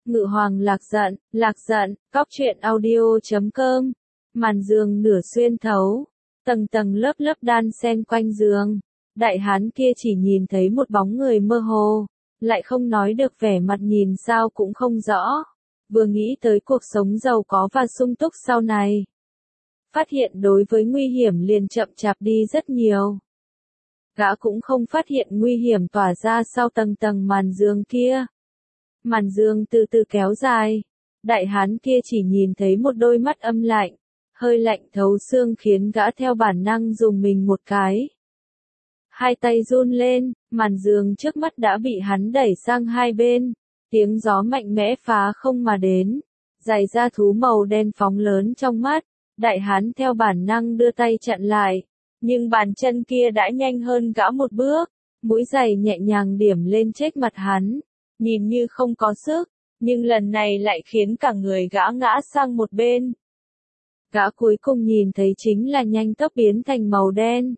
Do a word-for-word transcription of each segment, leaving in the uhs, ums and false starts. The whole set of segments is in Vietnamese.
Ngự hoàng lạc giận, lạc giận, cóc truyện audio chấm com. Màn giường nửa xuyên thấu, tầng tầng lớp lớp đan xen quanh giường. Đại hán kia chỉ nhìn thấy một bóng người mơ hồ, lại không nói được, vẻ mặt nhìn sao cũng không rõ. Vừa nghĩ tới cuộc sống giàu có và sung túc sau này, phát hiện đối với nguy hiểm liền chậm chạp đi rất nhiều. Gã cũng không phát hiện nguy hiểm tỏa ra sau tầng tầng màn giường kia. Màn giường từ từ kéo dài, đại hán kia chỉ nhìn thấy một đôi mắt âm lạnh, hơi lạnh thấu xương khiến gã theo bản năng dùng mình một cái. Hai tay run lên, màn giường trước mắt đã bị hắn đẩy sang hai bên, tiếng gió mạnh mẽ phá không mà đến, giày da thú màu đen phóng lớn trong mắt, đại hán theo bản năng đưa tay chặn lại, nhưng bàn chân kia đã nhanh hơn gã một bước, mũi giày nhẹ nhàng điểm lên chết mặt hắn. Nhìn như không có sức, nhưng lần này lại khiến cả người gã ngã sang một bên. Gã cuối cùng nhìn thấy chính là nhanh tốc biến thành màu đen.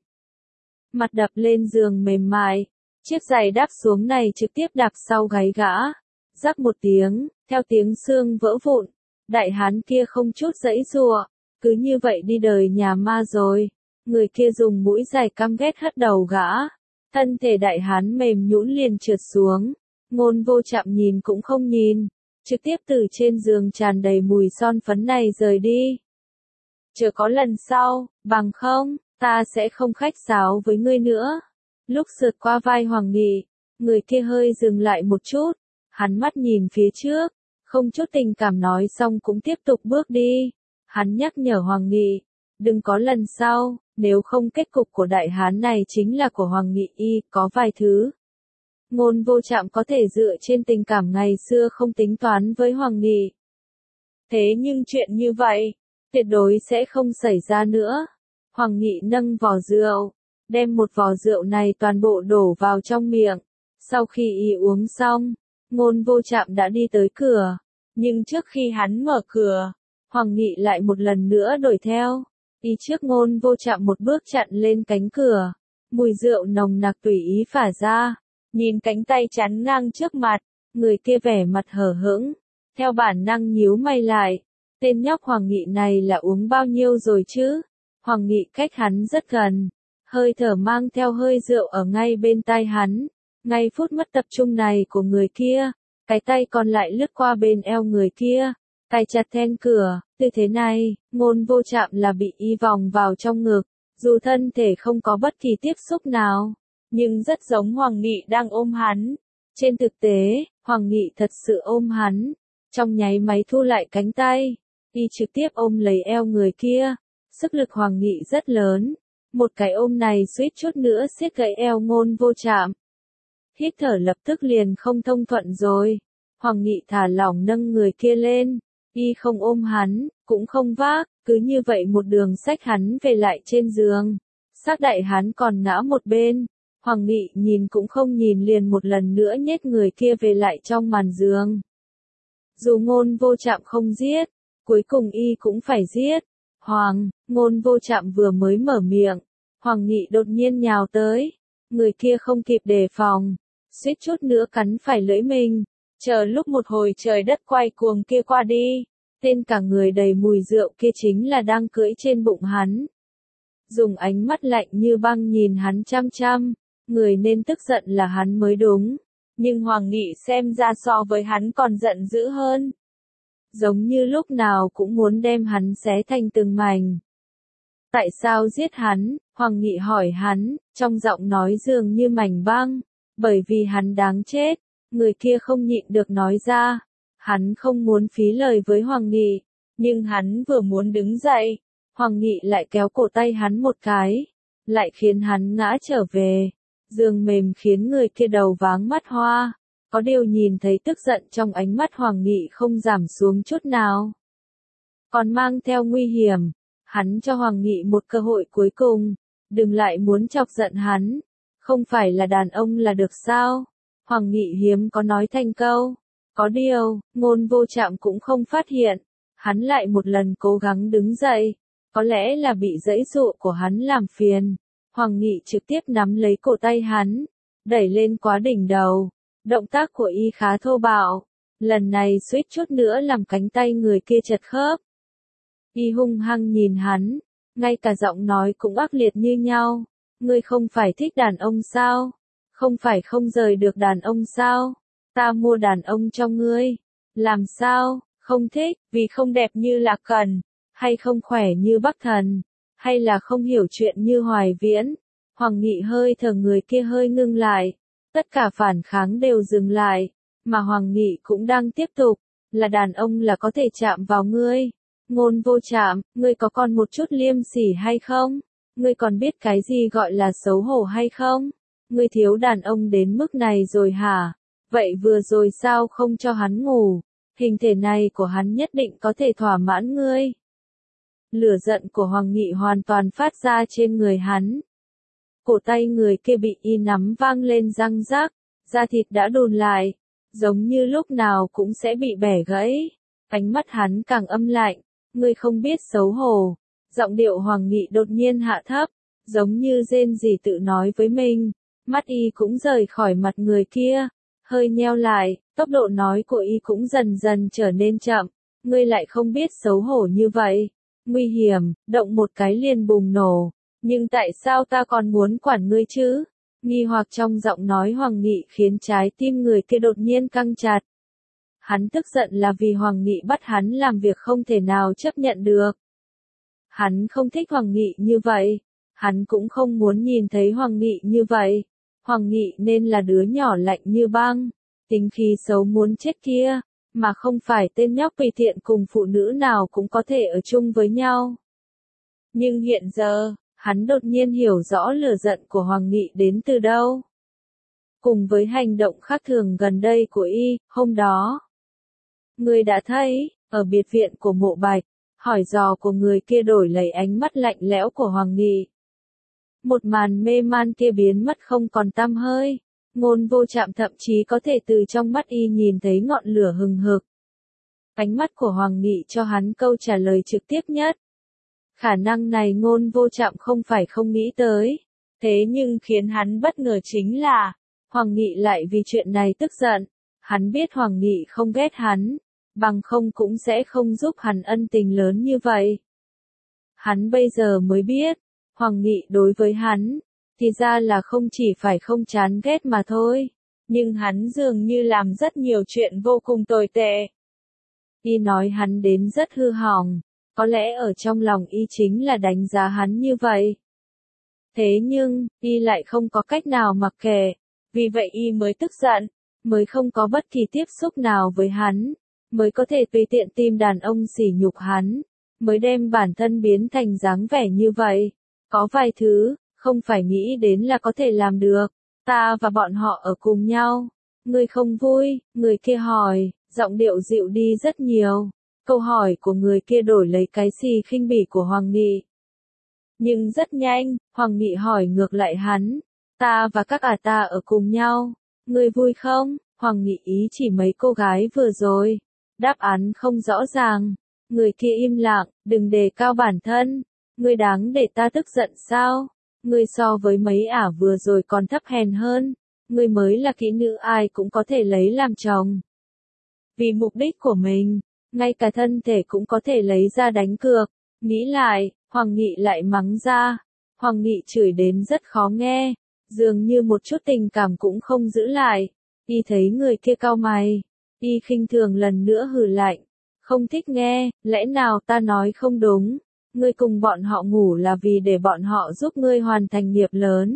Mặt đập lên giường mềm mại, chiếc giày đáp xuống này trực tiếp đạp sau gáy gã. Rắc một tiếng, theo tiếng xương vỡ vụn, đại hán kia không chút giãy giụa, cứ như vậy đi đời nhà ma rồi. Người kia dùng mũi giày căm ghét hất đầu gã, thân thể đại hán mềm nhũn liền trượt xuống. Ngôn Vô Trạm nhìn cũng không nhìn, trực tiếp từ trên giường tràn đầy mùi son phấn này rời đi. Chờ có lần sau, bằng không, ta sẽ không khách sáo với ngươi nữa. Lúc sượt qua vai Hoàng Nghị, người kia hơi dừng lại một chút, hắn mắt nhìn phía trước, không chút tình cảm nói xong cũng tiếp tục bước đi. Hắn nhắc nhở Hoàng Nghị, đừng có lần sau, nếu không kết cục của đại hán này chính là của Hoàng Nghị y, có vài thứ. Ngôn Vô Trạm có thể dựa trên tình cảm ngày xưa không tính toán với Hoàng Nghị. Thế nhưng chuyện như vậy, tuyệt đối sẽ không xảy ra nữa. Hoàng Nghị nâng vò rượu, đem một vò rượu này toàn bộ đổ vào trong miệng. Sau khi y uống xong, Ngôn Vô Trạm đã đi tới cửa. Nhưng trước khi hắn mở cửa, Hoàng Nghị lại một lần nữa đuổi theo. Y trước Ngôn Vô Trạm một bước chặn lên cánh cửa. Mùi rượu nồng nặc tùy ý phả ra. Nhìn cánh tay chắn ngang trước mặt, người kia vẻ mặt hờ hững, theo bản năng nhíu mày lại. Tên nhóc Hoàng Nghị này là uống bao nhiêu rồi chứ? Hoàng Nghị cách hắn rất gần, hơi thở mang theo hơi rượu ở ngay bên tai hắn. Ngay phút mất tập trung này của người kia, cái tay còn lại lướt qua bên eo người kia, cài chặt then cửa. Tư thế này, Ngôn Vô Trạm là bị y vòng vào trong ngực, dù thân thể không có bất kỳ tiếp xúc nào, nhưng rất giống Hoàng Nghị đang ôm hắn. Trên thực tế, Hoàng Nghị thật sự ôm hắn. Trong nháy máy thu lại cánh tay, y trực tiếp ôm lấy eo người kia. Sức lực Hoàng Nghị rất lớn. Một cái ôm này suýt chút nữa siết gãy eo Ngôn Vô Trạm. Hít thở lập tức liền không thông thuận rồi. Hoàng Nghị thả lỏng nâng người kia lên. Y không ôm hắn, cũng không vác, cứ như vậy một đường xách hắn về lại trên giường. Xác đại hắn còn ngã một bên. Hoàng Nghị nhìn cũng không nhìn liền một lần nữa nhét người kia về lại trong màn giường. Dù Ngôn Vô Trạm không giết, cuối cùng y cũng phải giết. Hoàng, Ngôn Vô Trạm vừa mới mở miệng, Hoàng Nghị đột nhiên nhào tới. Người kia không kịp đề phòng, suýt chút nữa cắn phải lưỡi mình. Chờ lúc một hồi trời đất quay cuồng kia qua đi, tên cả người đầy mùi rượu kia chính là đang cưỡi trên bụng hắn. Dùng ánh mắt lạnh như băng nhìn hắn chăm chăm. Người nên tức giận là hắn mới đúng, nhưng Hoàng Nghị xem ra so với hắn còn giận dữ hơn. Giống như lúc nào cũng muốn đem hắn xé thành từng mảnh. Tại sao giết hắn? Hoàng Nghị hỏi hắn, trong giọng nói dường như mảnh băng. Bởi vì hắn đáng chết. Người kia không nhịn được nói ra. Hắn không muốn phí lời với Hoàng Nghị, nhưng hắn vừa muốn đứng dậy, Hoàng Nghị lại kéo cổ tay hắn một cái, lại khiến hắn ngã trở về. Giường mềm khiến người kia đầu váng mắt hoa, có điều nhìn thấy tức giận trong ánh mắt Hoàng Nghị không giảm xuống chút nào. Còn mang theo nguy hiểm, hắn cho Hoàng Nghị một cơ hội cuối cùng, đừng lại muốn chọc giận hắn, không phải là đàn ông là được sao? Hoàng Nghị hiếm có nói thành câu, có điều, Ngôn Vô Trạm cũng không phát hiện, hắn lại một lần cố gắng đứng dậy, có lẽ là bị giãy giụa của hắn làm phiền. Hoàng Nghị trực tiếp nắm lấy cổ tay hắn, đẩy lên quá đỉnh đầu. Động tác của y khá thô bạo, lần này suýt chút nữa làm cánh tay người kia chật khớp. Y hung hăng nhìn hắn, ngay cả giọng nói cũng ác liệt như nhau. Ngươi không phải thích đàn ông sao? Không phải không rời được đàn ông sao? Ta mua đàn ông cho ngươi. Làm sao? Không thích, vì không đẹp như Lạc Cần, hay không khỏe như Bắc Thần, hay là không hiểu chuyện như Hoài Viễn? Hoàng Nghị hơi thở người kia hơi ngưng lại, tất cả phản kháng đều dừng lại, mà Hoàng Nghị cũng đang tiếp tục, là đàn ông là có thể chạm vào ngươi. Ngôn Vô Trạm, ngươi có còn một chút liêm sỉ hay không? Ngươi còn biết cái gì gọi là xấu hổ hay không? Ngươi thiếu đàn ông đến mức này rồi hả? Vậy vừa rồi sao không cho hắn ngủ? Hình thể này của hắn nhất định có thể thỏa mãn ngươi. Lửa giận của Hoàng Nghị hoàn toàn phát ra trên người hắn. Cổ tay người kia bị y nắm vang lên răng rắc, da thịt đã đùn lại, giống như lúc nào cũng sẽ bị bẻ gãy. Ánh mắt hắn càng âm lạnh, ngươi không biết xấu hổ. Giọng điệu Hoàng Nghị đột nhiên hạ thấp, giống như rên rỉ tự nói với mình. Mắt y cũng rời khỏi mặt người kia, hơi nheo lại, tốc độ nói của y cũng dần dần trở nên chậm. Ngươi lại không biết xấu hổ như vậy. Nguy hiểm, động một cái liền bùng nổ. Nhưng tại sao ta còn muốn quản ngươi chứ? Nghi hoặc trong giọng nói Hoàng Nghị khiến trái tim người kia đột nhiên căng chặt. Hắn tức giận là vì Hoàng Nghị bắt hắn làm việc không thể nào chấp nhận được. Hắn không thích Hoàng Nghị như vậy. Hắn cũng không muốn nhìn thấy Hoàng Nghị như vậy. Hoàng Nghị nên là đứa nhỏ lạnh như băng, tính khí xấu muốn chết kia, mà không phải tên nhóc tùy tiện cùng phụ nữ nào cũng có thể ở chung với nhau. Nhưng hiện giờ, hắn đột nhiên hiểu rõ lửa giận của Hoàng Nghị đến từ đâu. Cùng với hành động khác thường gần đây của y, hôm đó. Người đã thấy, ở biệt viện của Mộ Bạch, hỏi dò của người kia đổi lấy ánh mắt lạnh lẽo của Hoàng Nghị. Một màn mê man kia biến mất không còn tăm hơi. Ngôn Vô Trạm thậm chí có thể từ trong mắt y nhìn thấy ngọn lửa hừng hực. Ánh mắt của Hoàng Nghị cho hắn câu trả lời trực tiếp nhất. Khả năng này Ngôn Vô Trạm không phải không nghĩ tới. Thế nhưng khiến hắn bất ngờ chính là, Hoàng Nghị lại vì chuyện này tức giận. Hắn biết Hoàng Nghị không ghét hắn, bằng không cũng sẽ không giúp hắn ân tình lớn như vậy. Hắn bây giờ mới biết, Hoàng Nghị đối với hắn, thì ra là không chỉ phải không chán ghét mà thôi, nhưng hắn dường như làm rất nhiều chuyện vô cùng tồi tệ. Y nói hắn đến rất hư hỏng, có lẽ ở trong lòng y chính là đánh giá hắn như vậy. Thế nhưng, y lại không có cách nào mặc kệ, vì vậy y mới tức giận, mới không có bất kỳ tiếp xúc nào với hắn, mới có thể tùy tiện tìm đàn ông sỉ nhục hắn, mới đem bản thân biến thành dáng vẻ như vậy. Có vài thứ, không phải nghĩ đến là có thể làm được. Ta và bọn họ ở cùng nhau. Ngươi không vui, người kia hỏi, giọng điệu dịu đi rất nhiều. Câu hỏi của người kia đổi lấy cái xì khinh bỉ của Hoàng Nghị. Nhưng rất nhanh, Hoàng Nghị hỏi ngược lại hắn. Ta và các ả ta ở cùng nhau. Ngươi vui không? Hoàng Nghị ý chỉ mấy cô gái vừa rồi. Đáp án không rõ ràng. Người kia im lặng, đừng đề cao bản thân. Ngươi đáng để ta tức giận sao? Ngươi so với mấy ả vừa rồi còn thấp hèn hơn. Ngươi mới là kỹ nữ ai cũng có thể lấy làm chồng. Vì mục đích của mình, ngay cả thân thể cũng có thể lấy ra đánh cược. Nghĩ lại, Hoàng Nghị lại mắng ra. Hoàng Nghị chửi đến rất khó nghe, dường như một chút tình cảm cũng không giữ lại. Y thấy người kia cau mày, y khinh thường lần nữa hừ lạnh. Không thích nghe, lẽ nào ta nói không đúng? Ngươi cùng bọn họ ngủ là vì để bọn họ giúp ngươi hoàn thành nghiệp lớn.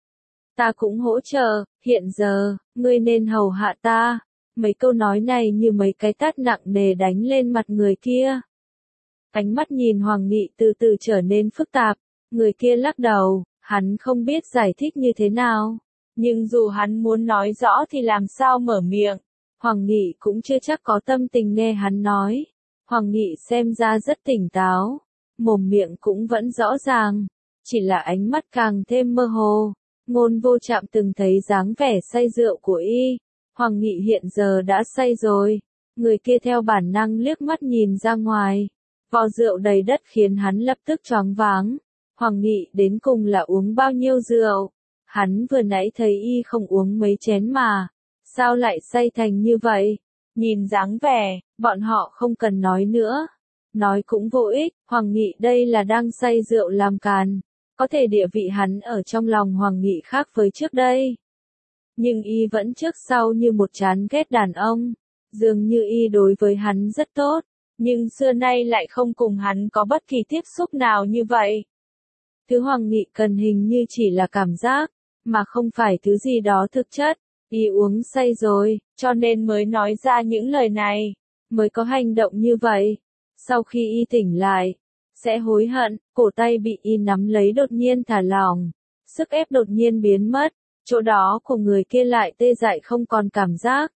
Ta cũng hỗ trợ, hiện giờ, ngươi nên hầu hạ ta. Mấy câu nói này như mấy cái tát nặng nề đánh lên mặt người kia. Ánh mắt nhìn Hoàng Nghị từ từ trở nên phức tạp, người kia lắc đầu, hắn không biết giải thích như thế nào. Nhưng dù hắn muốn nói rõ thì làm sao mở miệng. Hoàng Nghị cũng chưa chắc có tâm tình nghe hắn nói. Hoàng Nghị xem ra rất tỉnh táo. Mồm miệng cũng vẫn rõ ràng, chỉ là ánh mắt càng thêm mơ hồ. Ngôn Vô Trạm từng thấy dáng vẻ say rượu của y. Hoàng Nghị hiện giờ đã say rồi. Người kia theo bản năng liếc mắt nhìn ra ngoài. Vò rượu đầy đất khiến hắn lập tức choáng váng. Hoàng Nghị đến cùng là uống bao nhiêu rượu? Hắn vừa nãy thấy y không uống mấy chén mà. Sao lại say thành như vậy? Nhìn dáng vẻ, bọn họ không cần nói nữa. Nói cũng vô ích, Hoàng Nghị đây là đang say rượu làm càn. Có thể địa vị hắn ở trong lòng Hoàng Nghị khác với trước đây. Nhưng y vẫn trước sau như một chán ghét đàn ông. Dường như y đối với hắn rất tốt, nhưng xưa nay lại không cùng hắn có bất kỳ tiếp xúc nào như vậy. Thứ Hoàng Nghị cần hình như chỉ là cảm giác, mà không phải thứ gì đó thực chất. Y uống say rồi, cho nên mới nói ra những lời này, mới có hành động như vậy. Sau khi y tỉnh lại, sẽ hối hận, cổ tay bị y nắm lấy đột nhiên thả lỏng, sức ép đột nhiên biến mất, chỗ đó của người kia lại tê dại không còn cảm giác.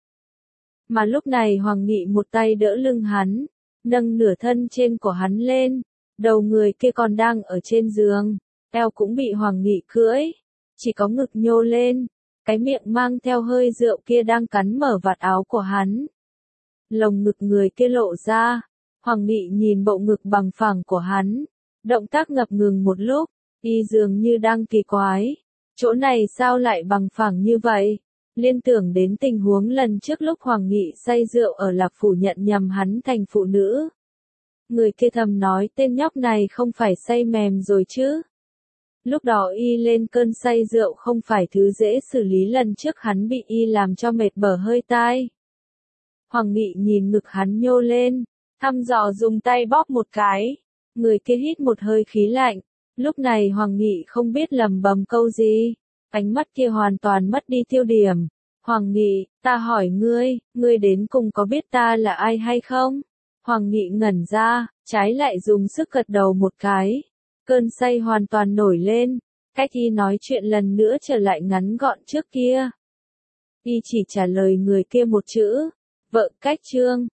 Mà lúc này Hoàng Nghị một tay đỡ lưng hắn, nâng nửa thân trên của hắn lên, đầu người kia còn đang ở trên giường, eo cũng bị Hoàng Nghị cưỡi, chỉ có ngực nhô lên, cái miệng mang theo hơi rượu kia đang cắn mở vạt áo của hắn. Lồng ngực người kia lộ ra, Hoàng Nghị nhìn bộ ngực bằng phẳng của hắn, động tác ngập ngừng một lúc, y dường như đang kỳ quái, chỗ này sao lại bằng phẳng như vậy? Liên tưởng đến tình huống lần trước lúc Hoàng Nghị say rượu ở Lạc Phủ nhận nhầm hắn thành phụ nữ. Người kia thầm nói tên nhóc này không phải say mềm rồi chứ. Lúc đó y lên cơn say rượu không phải thứ dễ xử lý, lần trước hắn bị y làm cho mệt bở hơi tai. Hoàng Nghị nhìn ngực hắn nhô lên, thăm dò dùng tay bóp một cái. Người kia hít một hơi khí lạnh. Lúc này Hoàng Nghị không biết lầm bầm câu gì. Ánh mắt kia hoàn toàn mất đi tiêu điểm. Hoàng Nghị, ta hỏi ngươi, ngươi đến cùng có biết ta là ai hay không? Hoàng Nghị ngẩn ra, trái lại dùng sức gật đầu một cái. Cơn say hoàn toàn nổi lên, cách y nói chuyện lần nữa trở lại ngắn gọn trước kia. Y chỉ trả lời người kia một chữ, vợ cách trương.